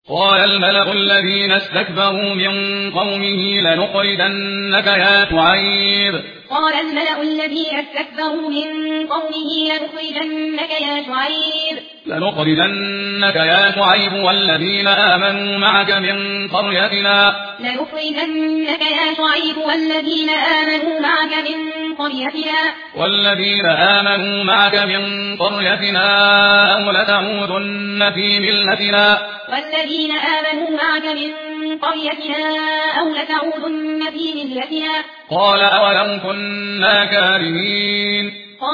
قال الملأ الذين استكبروا من قومه لنخرجنك يا شعيب قال الملأ الذين استكبروا من قومه لنخرجنك يا شعيب والذين آمنوا معك من قريتنا أو لتعودن في ملتنا قال أولو كنا كارهين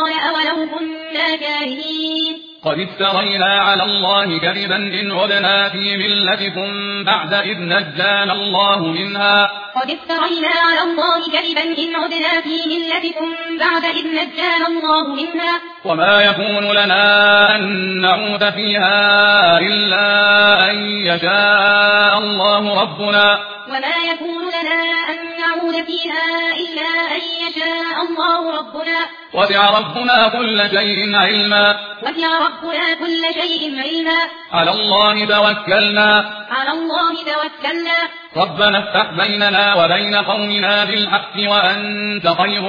قد افترينا على الله كذبا إن عدنا في ملتكم بعد إذ نجانا الله منها وما يكون لنا أن نعود فيها إلا أن يشاء الله ربنا وسع ربنا كل شيء علما على الله توكلنا ربنا افتح بيننا وبين قومنا بالحق وأنت خير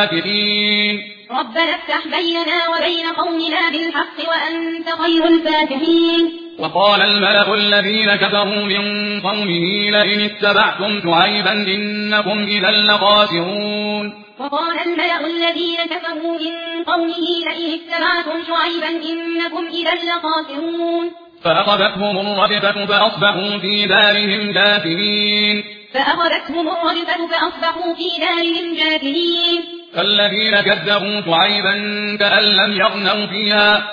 الفاتحين وقال الملأ الذين كفروا من قومه لئن اتبعتم شعيبا إنكم إذا لخاسرون فأخذتهم الرجفة فأصبحوا في دارهم جاثمين الذين كذبوا شعيبا كأن لم يغنوا فيها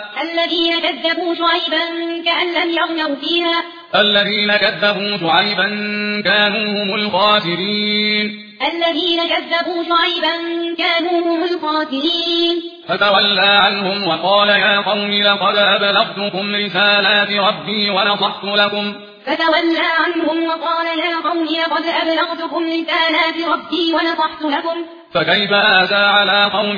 الذين كذبوا شعيبا كانوا هم الخاسرين فتولى عنهم وقال يا قوم لقد أبلغتكم رسالات ربي ونصحت لكم فكيف آسى على قوم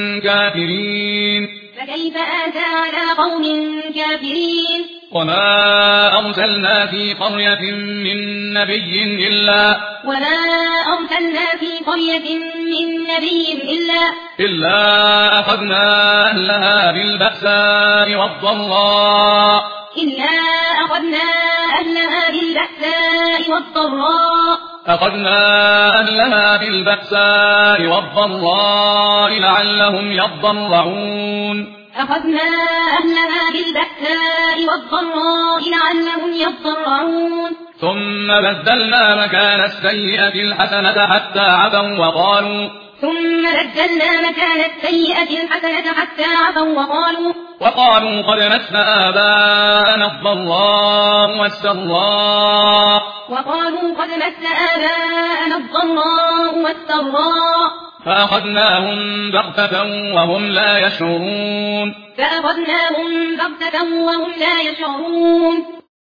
كافرين وما أرسلنا في قرية من نبي إلا أخذنا أهلها بالبأساء والضراء لعلهم يضرعون ثم بدلنا مكان السيئة الحسنة حتى عفوا وقالوا قد مس آباءنا الضراء والسراء فأخذناهم بغتة وهم لا يشعرون